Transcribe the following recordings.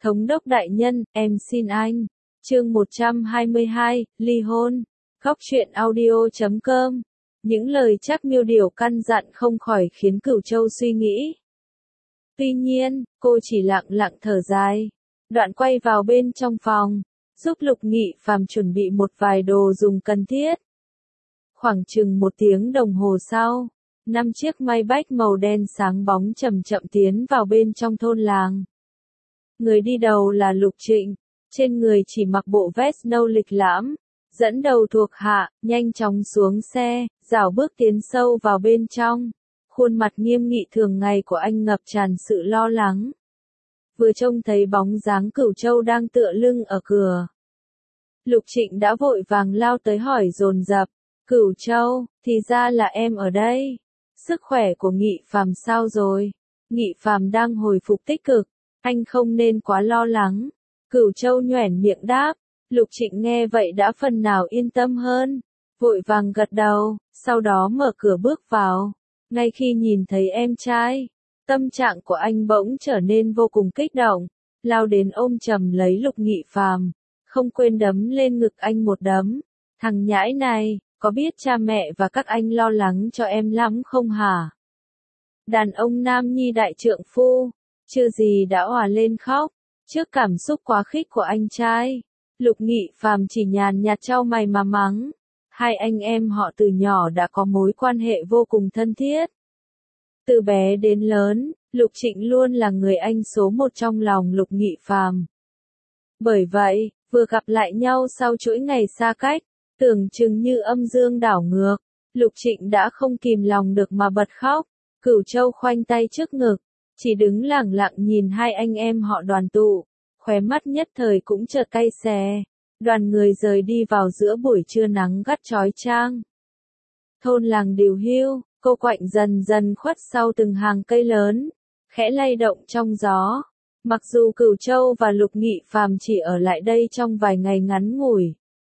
Thống đốc đại nhân, em xin anh. Chương 122, ly hôn. Góc truyện audio.com. Những lời Trác Miêu Điểu căn dặn không khỏi khiến Cửu Châu suy nghĩ. Tuy nhiên, cô chỉ lặng lặng thở dài. Đoạn quay vào bên trong phòng, giúp Lục Nghị Phàm chuẩn bị một vài đồ dùng cần thiết. Khoảng chừng 1 tiếng đồng hồ sau, 5 chiếc Maybach màu đen sáng bóng chậm chậm tiến vào bên trong thôn làng. Người đi đầu là Lục Trịnh, trên người chỉ mặc bộ vest nâu lịch lãm, dẫn đầu thuộc hạ, nhanh chóng xuống xe, rảo bước tiến sâu vào bên trong. Khuôn mặt nghiêm nghị thường ngày của anh ngập tràn sự lo lắng. Vừa trông thấy bóng dáng Cửu Châu đang tựa lưng ở cửa, Lục Trịnh đã vội vàng lao tới hỏi dồn dập, Cửu Châu, thì ra là em ở đây. Sức khỏe của Nghị Phàm sao rồi? Nghị Phàm đang hồi phục tích cực, anh không nên quá lo lắng. Cửu Châu nhoẻn miệng đáp. Lục Trịnh nghe vậy đã phần nào yên tâm hơn, vội vàng gật đầu, sau đó mở cửa bước vào. Ngay khi nhìn thấy em trai, tâm trạng của anh bỗng trở nên vô cùng kích động, lao đến ôm chầm lấy Lục Nghị Phàm, không quên đấm lên ngực anh một đấm. Thằng nhãi này, có biết cha mẹ và các anh lo lắng cho em lắm không hả? Đàn ông nam nhi đại trượng phu, chưa gì đã òa lên khóc, trước cảm xúc quá khích của anh trai. Lục Nghị Phàm chỉ nhàn nhạt trao mày mà mắng. Hai anh em họ từ nhỏ đã có mối quan hệ vô cùng thân thiết. Từ bé đến lớn, Lục Trịnh luôn là người anh số 1 trong lòng Lục Nghị Phàm. Bởi vậy, vừa gặp lại nhau sau chuỗi ngày xa cách, tưởng chừng như âm dương đảo ngược, Lục Trịnh đã không kìm lòng được mà bật khóc. Cửu Châu khoanh tay trước ngực, chỉ đứng lẳng lặng nhìn hai anh em họ đoàn tụ, khóe mắt nhất thời cũng chợt cay xè. Đoàn người rời đi vào giữa buổi trưa nắng gắt chói chang. Thôn làng điều hưu, cô quạnh dần dần khuất sau từng hàng cây lớn, khẽ lay động trong gió. Mặc dù Cửu Châu và Lục Nghị Phàm chỉ ở lại đây trong vài ngày ngắn ngủi,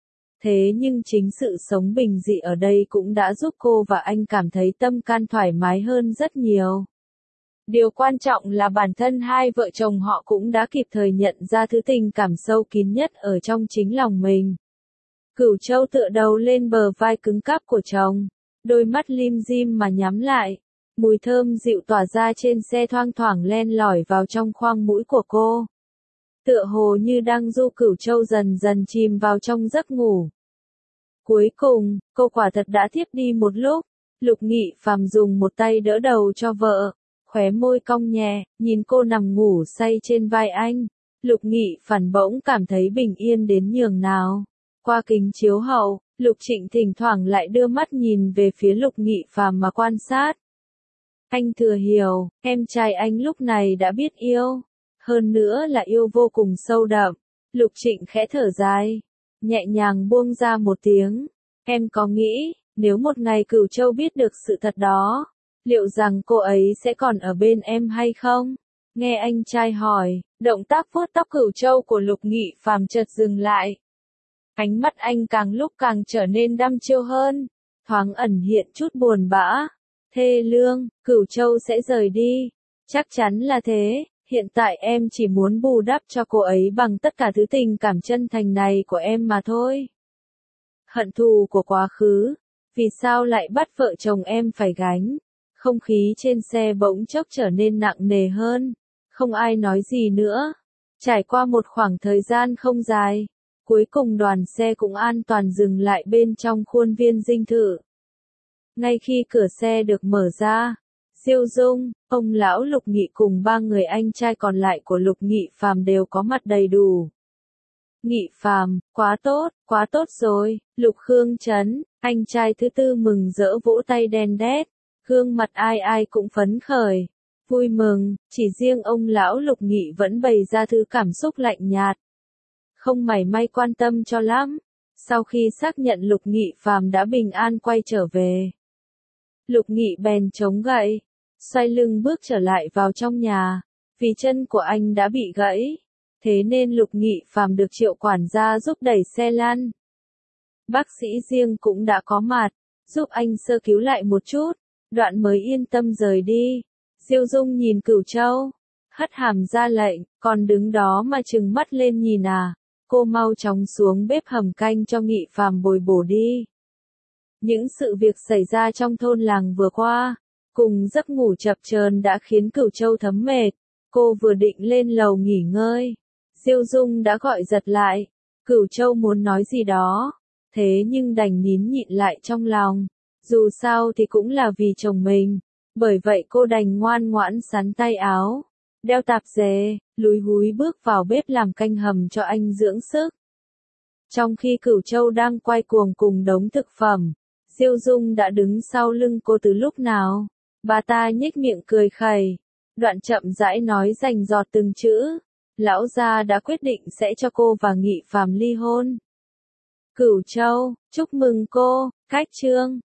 thế nhưng chính sự sống bình dị ở đây cũng đã giúp cô và anh cảm thấy tâm can thoải mái hơn rất nhiều. Điều quan trọng là bản thân hai vợ chồng họ cũng đã kịp thời nhận ra thứ tình cảm sâu kín nhất ở trong chính lòng mình. Cửu Châu tựa đầu lên bờ vai cứng cáp của chồng, đôi mắt lim dim mà nhắm lại. Mùi thơm dịu tỏa ra trên xe thoang thoảng len lỏi vào trong khoang mũi của cô. Tựa hồ như đang du Cửu Châu dần dần chìm vào trong giấc ngủ. Cuối cùng, cô quả thật đã thiếp đi một lúc. Lục Nghị Phàm dùng một tay đỡ đầu cho vợ, khóe môi cong nhẹ, nhìn cô nằm ngủ say trên vai anh. Lục Nghị Phàm bỗng cảm thấy bình yên đến nhường nào. Qua kính chiếu hậu, Lục Trịnh thỉnh thoảng lại đưa mắt nhìn về phía Lục Nghị Phàm mà quan sát. Anh thừa hiểu, em trai anh lúc này đã biết yêu, hơn nữa là yêu vô cùng sâu đậm. Lục Trịnh khẽ thở dài, nhẹ nhàng buông ra một tiếng. Em có nghĩ, nếu một ngày Cửu Châu biết được sự thật đó, liệu rằng cô ấy sẽ còn ở bên em hay không? Nghe anh trai hỏi, động tác vuốt tóc Cửu Châu của Lục Nghị Phàm chợt dừng lại. Ánh mắt anh càng lúc càng trở nên đăm chiêu hơn, thoáng ẩn hiện chút buồn bã. Thê lương, Cửu Châu sẽ rời đi. Chắc chắn là thế, hiện tại em chỉ muốn bù đắp cho cô ấy bằng tất cả thứ tình cảm chân thành này của em mà thôi. Hận thù của quá khứ, vì sao lại bắt vợ chồng em phải gánh? Không khí trên xe bỗng chốc trở nên nặng nề hơn, không ai nói gì nữa. Trải qua một khoảng thời gian không dài, cuối cùng đoàn xe cũng an toàn dừng lại bên trong khuôn viên dinh thự. Ngay khi cửa xe được mở ra, Diêu Dung, ông lão Lục Nghị cùng 3 người anh trai còn lại của Lục Nghị Phàm đều có mặt đầy đủ. Nghị Phàm, quá tốt rồi. Lục Khương Trấn, anh trai thứ tư mừng rỡ vỗ tay đen đét, gương mặt ai ai cũng phấn khởi, vui mừng, chỉ riêng ông lão Lục Nghị vẫn bày ra thứ cảm xúc lạnh nhạt, không mảy may quan tâm cho lắm. Sau khi xác nhận Lục Nghị Phàm đã bình an quay trở về, Lục Nghị bèn chống gậy, xoay lưng bước trở lại vào trong nhà, vì chân của anh đã bị gãy, thế nên Lục Nghị Phàm được triệu quản gia giúp đẩy xe lăn. Bác sĩ riêng cũng đã có mặt, giúp anh sơ cứu lại một chút, đoạn mới yên tâm rời đi. Diêu Dung nhìn Cửu Châu, hất hàm ra lệnh, còn đứng đó mà trừng mắt lên nhìn à, cô mau chóng xuống bếp hầm canh cho Nghị Phàm bồi bổ đi. Những sự việc xảy ra trong thôn làng vừa qua, cùng giấc ngủ chập chờn đã khiến Cửu Châu thấm mệt, cô vừa định lên lầu nghỉ ngơi, Diêu Dung đã gọi giật lại, Cửu Châu muốn nói gì đó, thế nhưng đành nín nhịn lại trong lòng, dù sao thì cũng là vì chồng mình, bởi vậy cô đành ngoan ngoãn xắn tay áo, đeo tạp dề, lúi húi bước vào bếp làm canh hầm cho anh dưỡng sức. Trong khi Cửu Châu đang quay cuồng cùng đống thực phẩm, Diêu Dung đã đứng sau lưng cô từ lúc nào, bà ta nhếch miệng cười khẩy, đoạn chậm rãi nói rành rọt từng chữ, lão gia đã quyết định sẽ cho cô và Nghị Phàm ly hôn. Cửu Châu, chúc mừng cô, khách trương.